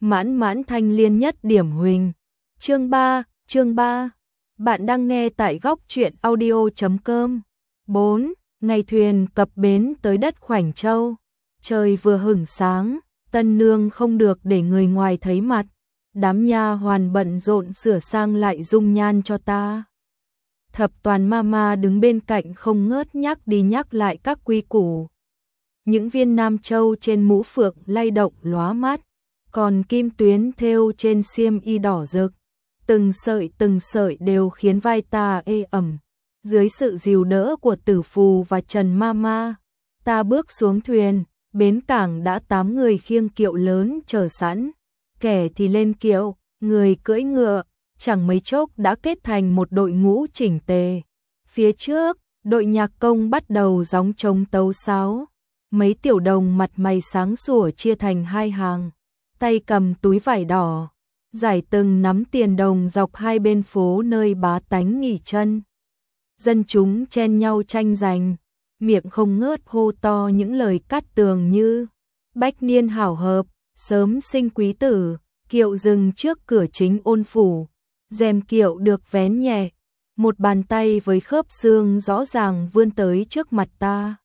mãn mãn thanh liên nhất điểm huỳnh. Chương 3. Bạn đang nghe tại góc truyện audio.com. 4. Ngày thuyền cập bến tới đất Khoảnh Châu. Trời vừa hửng sáng, tân nương không được để người ngoài thấy mặt. Đám nha hoàn bận rộn sửa sang lại dung nhan cho ta. Thập toàn mama đứng bên cạnh không ngớt nhắc đi nhắc lại các quy củ. Những viên nam châu trên mũ phượng lay động lóa mắt, còn kim tuyến thêu trên xiêm y đỏ rực. Từng sợi đều khiến vai ta ê ẩm. Dưới sự dìu đỡ của Tử Phù và Trần Mama, ta bước xuống thuyền, bến cảng đã 8 người khiêng kiệu lớn chờ sẵn. Kẻ thì lên kiệu, người cưỡi ngựa, chẳng mấy chốc đã kết thành một đội ngũ chỉnh tề. Phía trước, đội nhạc công bắt đầu gióng trống tấu sáo. Mấy tiểu đồng mặt mày sáng sủa chia thành hai hàng, tay cầm túi vải đỏ, giải từng nắm tiền đồng dọc hai bên phố nơi bá tánh nghỉ chân. Dân chúng chen nhau tranh giành, miệng không ngớt hô to những lời cát tường như bách niên hảo hợp, sớm sinh quý tử. Kiệu dừng trước cửa chính Ôn phủ, rèm kiệu được vén nhẹ, một bàn tay với khớp xương rõ ràng vươn tới trước mặt ta.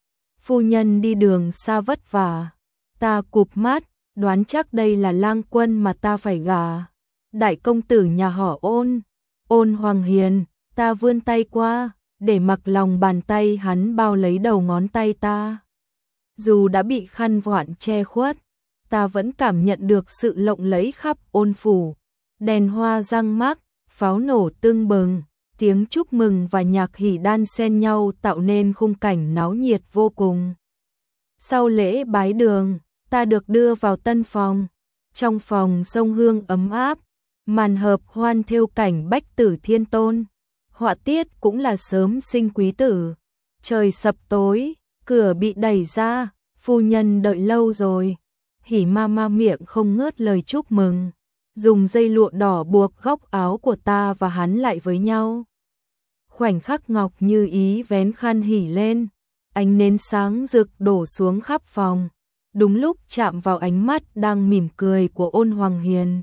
Phu nhân đi đường xa vất vả, ta cụp mắt, đoán chắc đây là lang quân mà ta phải gả. Đại công tử nhà họ Ôn, Ôn Hoàng Hiền. Ta vươn tay qua, để mặc lòng bàn tay hắn bao lấy đầu ngón tay ta. Dù đã bị khăn voạn che khuất, ta vẫn cảm nhận được sự lộng lẫy khắp Ôn phủ. Đèn hoa răng mắc, pháo nổ tưng bừng, tiếng chúc mừng và nhạc hỉ đan xen nhau tạo nên khung cảnh náo nhiệt vô cùng. Sau lễ bái đường, ta được đưa vào tân phòng. Trong phòng sông hương ấm áp, màn hợp hoan thêu cảnh bách tử thiên tôn. Họa tiết cũng là sớm sinh quý tử. Trời sập tối, cửa bị đẩy ra, phu nhân đợi lâu rồi. Hỉ mama miệng không ngớt lời chúc mừng, dùng dây lụa đỏ buộc góc áo của ta và hắn lại với nhau. Khoảnh khắc Ngọc Như Ý vén khăn hỉ lên, ánh nến sáng rực đổ xuống khắp phòng, đúng lúc chạm vào ánh mắt đang mỉm cười của Ôn Hoàng Hiền.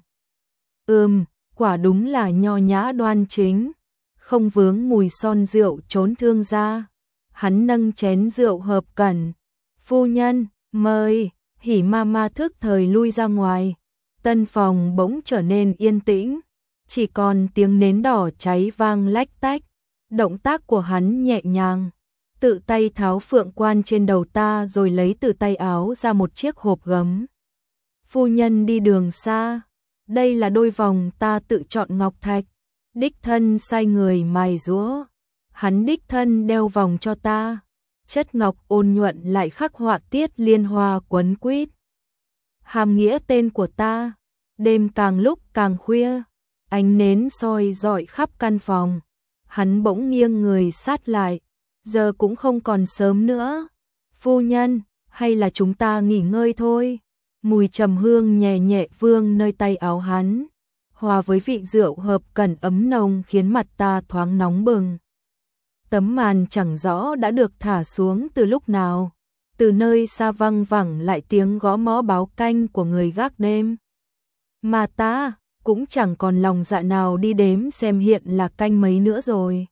Quả đúng là nho nhã đoan chính, không vướng mùi son rượu trốn thương gia. Hắn nâng chén rượu hợp cẩn. Phu nhân, mời. Hỉ mama thức thời lui ra ngoài. Tân phòng bỗng trở nên yên tĩnh, chỉ còn tiếng nến đỏ cháy vang lách tách. Động tác của hắn nhẹ nhàng, tự tay tháo phượng quan trên đầu ta rồi lấy từ tay áo ra một chiếc hộp gấm. Phu nhân đi đường xa, đây là đôi vòng ta tự chọn ngọc thạch, đích thân sai người mài rũa. Hắn đích thân đeo vòng cho ta, chất ngọc ôn nhuận lại khắc họa tiết liên hoa quấn quýt. Hàm nghĩa tên của ta. Đêm càng lúc càng khuya, ánh nến soi rọi khắp căn phòng. Hắn bỗng nghiêng người sát lại, giờ cũng không còn sớm nữa. Phu nhân, hay là chúng ta nghỉ ngơi thôi. Mùi trầm hương nhẹ nhẹ vương nơi tay áo hắn, hòa với vị rượu hợp cẩn ấm nồng khiến mặt ta thoáng nóng bừng. Tấm màn chẳng rõ đã được thả xuống từ lúc nào, từ nơi xa văng vẳng lại tiếng gõ mõ báo canh của người gác đêm. Mà ta cũng chẳng còn lòng dạ nào đi đếm xem hiện là canh mấy nữa rồi.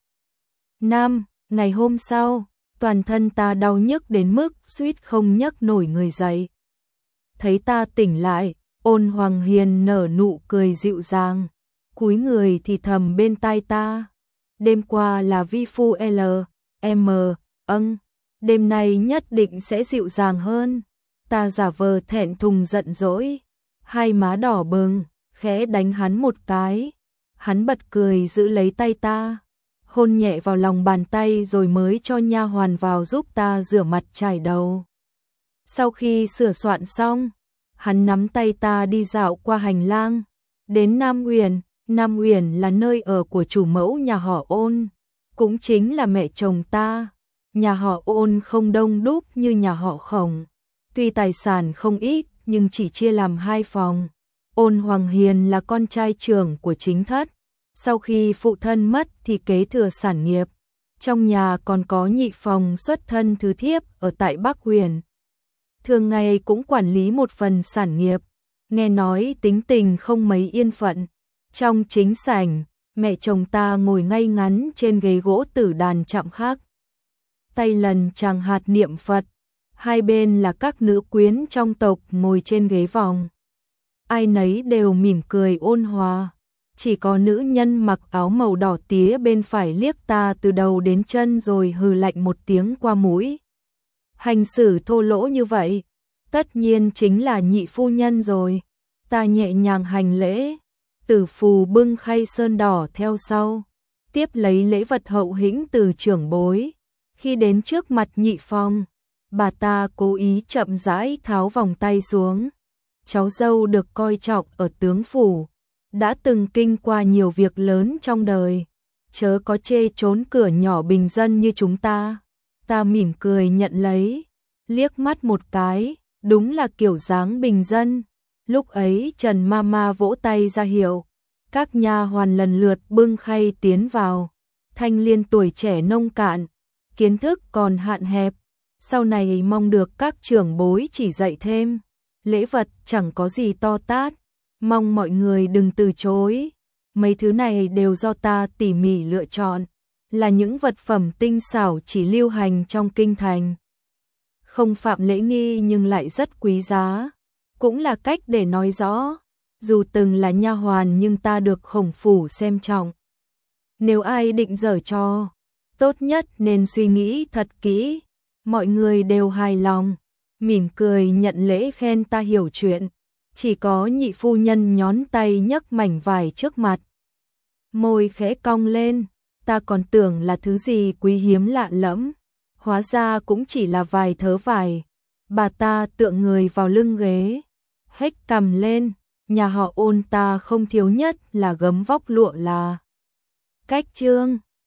Ngày hôm sau, toàn thân ta đau nhức đến mức suýt không nhấc nổi người dậy. Thấy ta tỉnh lại, Ôn Hoàng Hiền nở nụ cười dịu dàng, cúi người thì thầm bên tai ta. Đêm qua là vi phu L.M. Đêm nay nhất định sẽ dịu dàng hơn. Ta giả vờ thẹn thùng giận dỗi, hai má đỏ bừng, khẽ đánh hắn một cái. Hắn bật cười giữ lấy tay ta, hôn nhẹ vào lòng bàn tay rồi mới cho nha hoàn vào giúp ta rửa mặt chải đầu. Sau khi sửa soạn xong, hắn nắm tay ta đi dạo qua hành lang, đến Nam Uyển. Nam Uyển là nơi ở của chủ mẫu nhà họ Ôn, cũng chính là mẹ chồng ta. Nhà họ Ôn không đông đúc như nhà họ Khổng, tuy tài sản không ít nhưng chỉ chia làm 2 phòng. Ôn Hoàng Hiền là con trai trưởng của chính thất, sau khi phụ thân mất thì kế thừa sản nghiệp. Trong nhà còn có nhị phòng xuất thân thứ thiếp ở tại Bắc Huyền, thường ngày cũng quản lý một phần sản nghiệp. nghe nói tính tình không mấy yên phận. Trong chính sảnh, mẹ chồng ta ngồi ngay ngắn trên ghế gỗ tử đàn chạm khắc. Tay lần tràng hạt niệm Phật, hai bên là các nữ quyến trong tộc ngồi trên ghế vòng. Ai nấy đều mỉm cười ôn hòa, chỉ có nữ nhân mặc áo màu đỏ tía bên phải liếc ta từ đầu đến chân rồi hừ lạnh một tiếng qua mũi. Hành xử thô lỗ như vậy, tất nhiên chính là nhị phu nhân rồi. Ta nhẹ nhàng hành lễ, Tử Phù bưng khay sơn đỏ theo sau, tiếp lấy lễ vật hậu hĩnh từ trưởng bối. Khi đến trước mặt Nhị Phong, bà ta cố ý chậm rãi tháo vòng tay xuống. Cháu dâu được coi trọng ở tướng phủ, đã từng kinh qua nhiều việc lớn trong đời, chớ có chê trốn cửa nhỏ bình dân như chúng ta. Ta mỉm cười nhận lấy, liếc mắt một cái, đúng là kiểu dáng bình dân. Lúc ấy Trần Mama vỗ tay ra hiệu, các nha hoàn lần lượt bưng khay tiến vào. Thanh Liên tuổi trẻ nông cạn, kiến thức còn hạn hẹp, sau này mong được các trưởng bối chỉ dạy thêm. Lễ vật chẳng có gì to tát, mong mọi người đừng từ chối. Mấy thứ này đều do ta tỉ mỉ lựa chọn, là những vật phẩm tinh xảo chỉ lưu hành trong kinh thành. Không phạm lễ nghi nhưng lại rất quý giá, cũng là cách để nói rõ, dù từng là nha hoàn nhưng ta được Khổng phủ xem trọng. Nếu ai định giở trò, tốt nhất nên suy nghĩ thật kỹ. Mọi người đều hài lòng, mỉm cười nhận lễ khen ta hiểu chuyện. Chỉ có nhị phu nhân nhón tay nhấc mảnh vải trước mặt. Môi khẽ cong lên, ta còn tưởng là thứ gì quý hiếm lạ lẫm, hóa ra cũng chỉ là vài thớ vải. Bà ta tựa người vào lưng ghế, hếch cằm lên, nhà họ Ôn ta không thiếu nhất là gấm vóc lụa là Cách Trương.